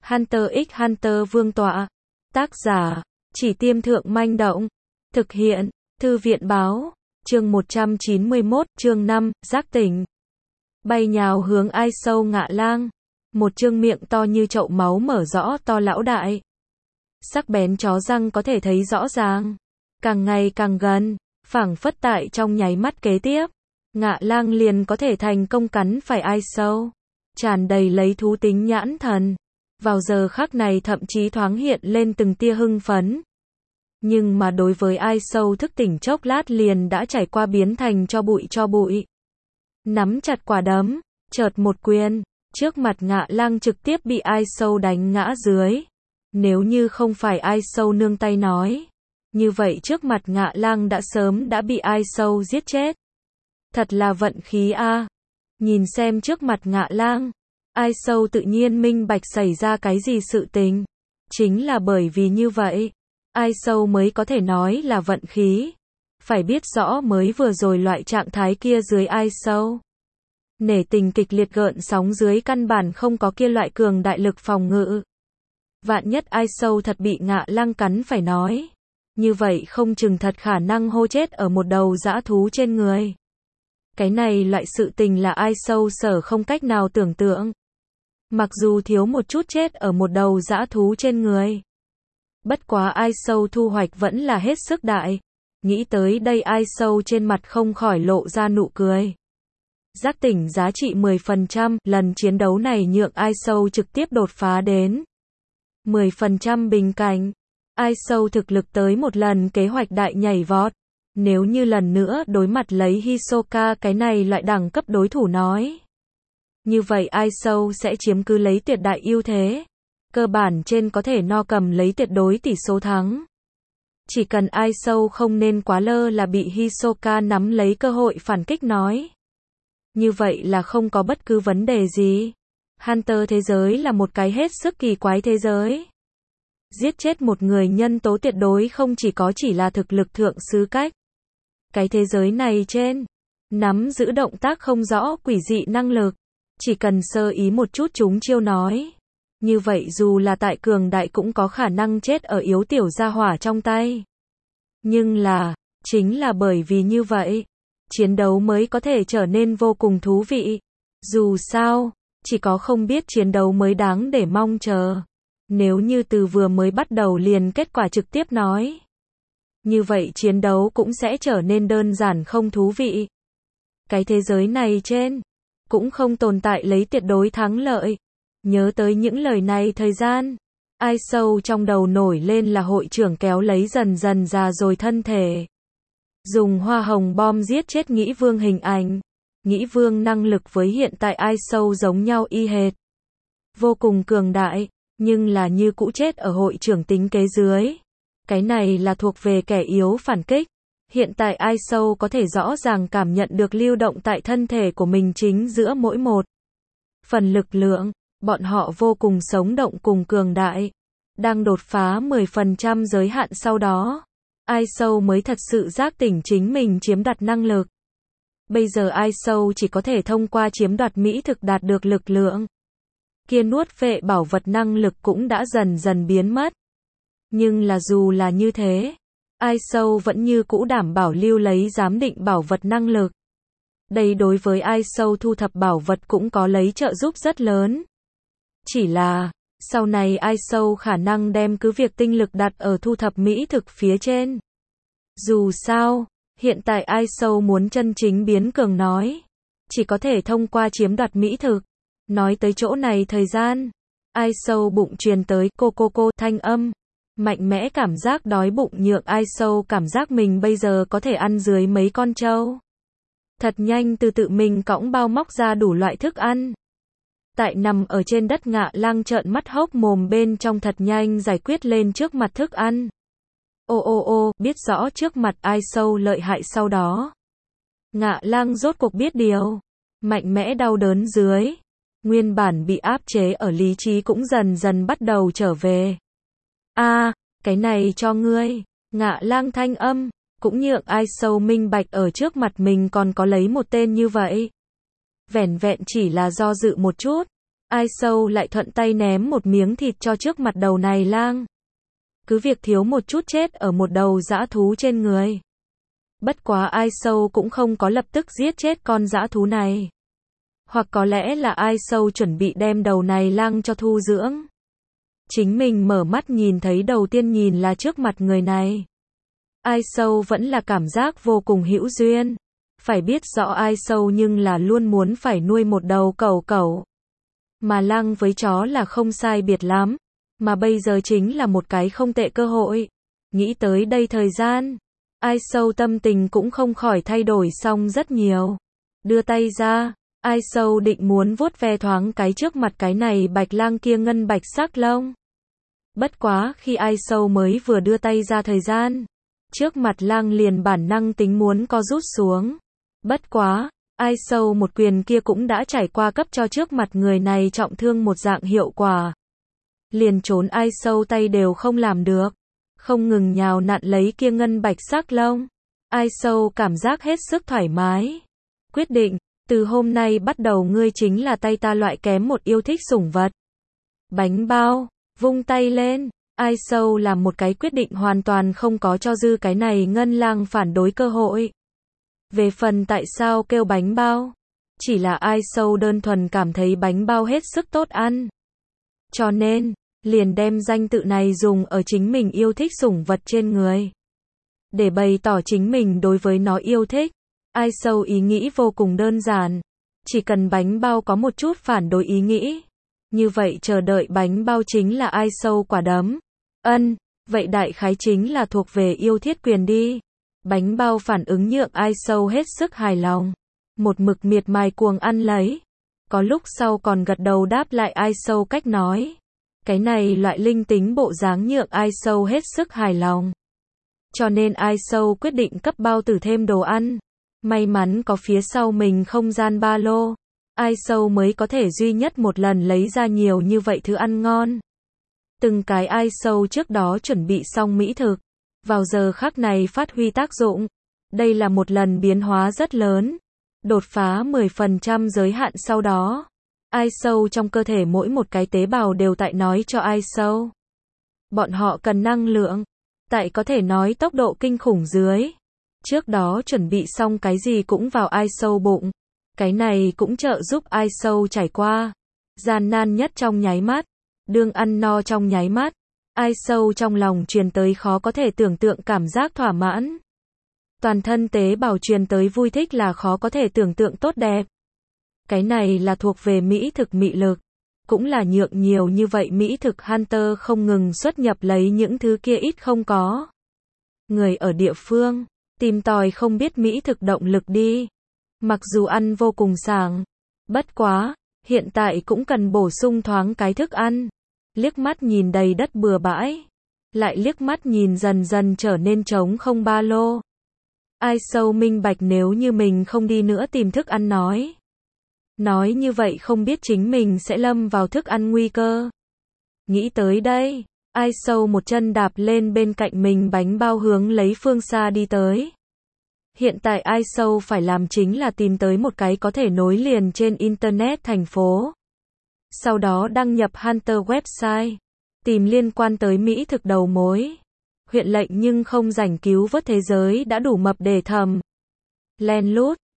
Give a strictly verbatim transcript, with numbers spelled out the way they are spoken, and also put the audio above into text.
Hunter x Hunter vương tọa. Tác giả, Chỉ Tiêm Thượng Manh Động. Thực hiện, Thư viện báo. Chương một trăm chín mươi mốt, chương năm, giác tỉnh. Bay nhào hướng ai sâu ngạ lang. Một chương miệng to như chậu máu mở rõ to lão đại. Sắc bén chó răng có thể thấy rõ ràng. Càng ngày càng gần, phảng phất tại trong nháy mắt kế tiếp. Ngạ lang liền có thể thành công cắn phải ai sâu. Tràn đầy lấy thú tính nhãn thần. Vào giờ khắc này thậm chí thoáng hiện lên từng tia hưng phấn. Nhưng mà đối với ai sâu thức tỉnh chốc lát liền đã trải qua biến thành cho bụi cho bụi. Nắm chặt quả đấm, chợt một quyền, trước mặt ngạ lang trực tiếp bị ai sâu đánh ngã dưới. Nếu như không phải ai sâu nương tay nói, như vậy trước mặt ngạ lang đã sớm đã bị ai sâu giết chết. Thật là vận khí a. Nhìn xem trước mặt ngạ lang, ai sâu tự nhiên minh bạch xảy ra cái gì sự tình. Chính là bởi vì như vậy, ai sâu mới có thể nói là vận khí. Phải biết rõ mới vừa rồi loại trạng thái kia dưới ai sâu. Nể tình kịch liệt gợn sóng dưới căn bản không có kia loại cường đại lực phòng ngự. Vạn nhất ai sâu thật bị ngạ lang cắn phải nói. Như vậy không chừng thật khả năng hô chết ở một đầu dã thú trên người. Cái này loại sự tình là ai sâu sở không cách nào tưởng tượng. Mặc dù thiếu một chút chết ở một đầu dã thú trên người. Bất quá ai sâu thu hoạch vẫn là hết sức đại. Nghĩ tới đây ai sâu trên mặt không khỏi lộ ra nụ cười. Giác tỉnh giá trị mười phần trăm, lần chiến đấu này nhượng ai sâu trực tiếp đột phá đến mười phần trăm bình cảnh. Ai sâu thực lực tới một lần kế hoạch đại nhảy vọt. Nếu như lần nữa đối mặt lấy Hisoka cái này loại đẳng cấp đối thủ nói. Như vậy ai sâu sẽ chiếm cứ lấy tuyệt đại ưu thế. Cơ bản trên có thể no cầm lấy tuyệt đối tỷ số thắng. Chỉ cần ai sâu không nên quá lơ là bị Hisoka nắm lấy cơ hội phản kích nói. Như vậy là không có bất cứ vấn đề gì. Hunter thế giới là một cái hết sức kỳ quái thế giới. Giết chết một người nhân tố tuyệt đối không chỉ có chỉ là thực lực thượng sứ cách. Cái thế giới này trên, nắm giữ động tác không rõ quỷ dị năng lực. Chỉ cần sơ ý một chút chúng chiêu nói. Như vậy dù là tại cường đại cũng có khả năng chết ở yếu tiểu gia hỏa trong tay. Nhưng là, chính là bởi vì như vậy, chiến đấu mới có thể trở nên vô cùng thú vị. Dù sao, chỉ có không biết chiến đấu mới đáng để mong chờ. Nếu như từ vừa mới bắt đầu liền kết quả trực tiếp nói. Như vậy chiến đấu cũng sẽ trở nên đơn giản không thú vị. Cái thế giới này trên, cũng không tồn tại lấy tuyệt đối thắng lợi. Nhớ tới những lời này thời gian, ai sâu trong đầu nổi lên là hội trưởng kéo lấy dần dần già rồi thân thể. Dùng hoa hồng bom giết chết Nghĩ Vương hình ảnh. Nghĩ Vương năng lực với hiện tại ai sâu giống nhau y hệt. Vô cùng cường đại, nhưng là như cũ chết ở hội trưởng tính kế dưới. Cái này là thuộc về kẻ yếu phản kích. Hiện tại ai sâu có thể rõ ràng cảm nhận được lưu động tại thân thể của mình chính giữa mỗi một phần lực lượng. Bọn họ vô cùng sống động cùng cường đại. Đang đột phá mười phần trăm giới hạn sau đó. Ai sâu mới thật sự giác tỉnh chính mình chiếm đoạt năng lực. Bây giờ ai sâu chỉ có thể thông qua chiếm đoạt mỹ thực đạt được lực lượng. Kia nuốt phệ bảo vật năng lực cũng đã dần dần biến mất. Nhưng là dù là như thế, ai sâu vẫn như cũ đảm bảo lưu lấy giám định bảo vật năng lực. Đây đối với ai sâu thu thập bảo vật cũng có lấy trợ giúp rất lớn. Chỉ là, sau này ai sâu khả năng đem cứ việc tinh lực đặt ở thu thập mỹ thực phía trên. Dù sao, hiện tại ai sâu muốn chân chính biến cường nói, chỉ có thể thông qua chiếm đoạt mỹ thực. Nói tới chỗ này thời gian, ai sâu bụng truyền tới cô cô cô thanh âm. Mạnh mẽ cảm giác đói bụng nhượng ai sâu cảm giác mình bây giờ có thể ăn dưới mấy con trâu. Thật nhanh từ tự mình cõng bao móc ra đủ loại thức ăn. Tại nằm ở trên đất ngạ lang trợn mắt hốc mồm bên trong thật nhanh giải quyết lên trước mặt thức ăn. Ô ô ô, biết rõ trước mặt ai sâu lợi hại sau đó. Ngạ lang rốt cuộc biết điều. Mạnh mẽ đau đớn dưới. Nguyên bản bị áp chế ở lý trí cũng dần dần bắt đầu trở về. A, à, cái này cho ngươi. Ngạ lang thanh âm, cũng nhượng ai sâu minh bạch ở trước mặt mình còn có lấy một tên như vậy. Vẻn vẹn chỉ là do dự một chút. Ai Sâu lại thuận tay ném một miếng thịt cho trước mặt đầu này lang. Cứ việc thiếu một chút chết ở một đầu dã thú trên người. Bất quá Ai Sâu cũng không có lập tức giết chết con dã thú này. Hoặc có lẽ là Ai Sâu chuẩn bị đem đầu này lang cho thu dưỡng. Chính mình mở mắt nhìn thấy đầu tiên nhìn là trước mặt người này. Ai Sâu vẫn là cảm giác vô cùng hữu duyên. Phải biết rõ Ai Sâu nhưng là luôn muốn phải nuôi một đầu cẩu cẩu. Mà lang với chó là không sai biệt lắm. Mà bây giờ chính là một cái không tệ cơ hội. Nghĩ tới đây thời gian, Ai Sâu tâm tình cũng không khỏi thay đổi xong rất nhiều. Đưa tay ra, Ai Sâu định muốn vuốt ve thoáng cái trước mặt cái này bạch lang kia ngân bạch sắc lông. Bất quá khi Ai Sâu mới vừa đưa tay ra thời gian, trước mặt lang liền bản năng tính muốn co rút xuống. Bất quá, Ai Sâu một quyền kia cũng đã trải qua cấp cho trước mặt người này trọng thương một dạng hiệu quả. Liền trốn Ai Sâu tay đều không làm được. Không ngừng nhào nặn lấy kia ngân bạch sắc lông. Ai Sâu cảm giác hết sức thoải mái. Quyết định, từ hôm nay bắt đầu ngươi chính là tay ta loại kém một yêu thích sủng vật. Bánh bao, vung tay lên. Ai Sâu làm một cái quyết định hoàn toàn không có cho dư cái này ngân lang phản đối cơ hội. Về phần tại sao kêu bánh bao, chỉ là Ai Sâu đơn thuần cảm thấy bánh bao hết sức tốt ăn. Cho nên, liền đem danh tự này dùng ở chính mình yêu thích sủng vật trên người. Để bày tỏ chính mình đối với nó yêu thích. Ai Sâu ý nghĩ vô cùng đơn giản. Chỉ cần bánh bao có một chút phản đối ý nghĩ. Như vậy chờ đợi bánh bao chính là Ai Sâu quả đấm. Ân, vậy đại khái chính là thuộc về yêu thiết quyền đi. Bánh bao phản ứng nhượng Ai Sâu hết sức hài lòng. Một mực miệt mài cuồng ăn lấy. Có lúc sau còn gật đầu đáp lại Ai Sâu cách nói. Cái này loại linh tính bộ dáng nhượng Ai Sâu hết sức hài lòng. Cho nên Ai Sâu quyết định cấp bao tử thêm đồ ăn. May mắn có phía sau mình không gian ba lô. Ai Sâu mới có thể duy nhất một lần lấy ra nhiều như vậy thứ ăn ngon. Từng cái Ai Sâu trước đó chuẩn bị xong mỹ thực. Vào giờ khắc này phát huy tác dụng. Đây là một lần biến hóa rất lớn. Đột phá mười phần trăm giới hạn sau đó. Ai Sâu trong cơ thể mỗi một cái tế bào đều tại nói cho Ai Sâu. Bọn họ cần năng lượng. Tại có thể nói tốc độ kinh khủng dưới. Trước đó chuẩn bị xong cái gì cũng vào Ai Sâu bụng. Cái này cũng trợ giúp Ai Sâu trải qua. Gian nan nhất trong nháy mắt. Đương ăn no trong nháy mắt. Ai Sâu trong lòng truyền tới khó có thể tưởng tượng cảm giác thỏa mãn. Toàn thân tế bào truyền tới vui thích là khó có thể tưởng tượng tốt đẹp. Cái này là thuộc về mỹ thực mị lực. Cũng là nhượng nhiều như vậy mỹ thực Hunter không ngừng xuất nhập lấy những thứ kia ít không có. Người ở địa phương, tìm tòi không biết mỹ thực động lực đi. Mặc dù ăn vô cùng sảng. Bất quá, hiện tại cũng cần bổ sung thoáng cái thức ăn. Liếc mắt nhìn đầy đất bừa bãi. Lại liếc mắt nhìn dần dần trở nên trống không ba lô. Ai Sâu minh bạch nếu như mình không đi nữa tìm thức ăn nói. Nói như vậy không biết chính mình sẽ lâm vào thức ăn nguy cơ. Nghĩ tới đây, Ai Sâu một chân đạp lên bên cạnh mình bánh bao hướng lấy phương xa đi tới. Hiện tại Ai Sâu phải làm chính là tìm tới một cái có thể nối liền trên Internet thành phố. Sau đó đăng nhập Hunter website. Tìm liên quan tới mỹ thực đầu mối. Huyện lệnh nhưng không rảnh cứu vớt thế giới đã đủ mập để thầm. Len lút,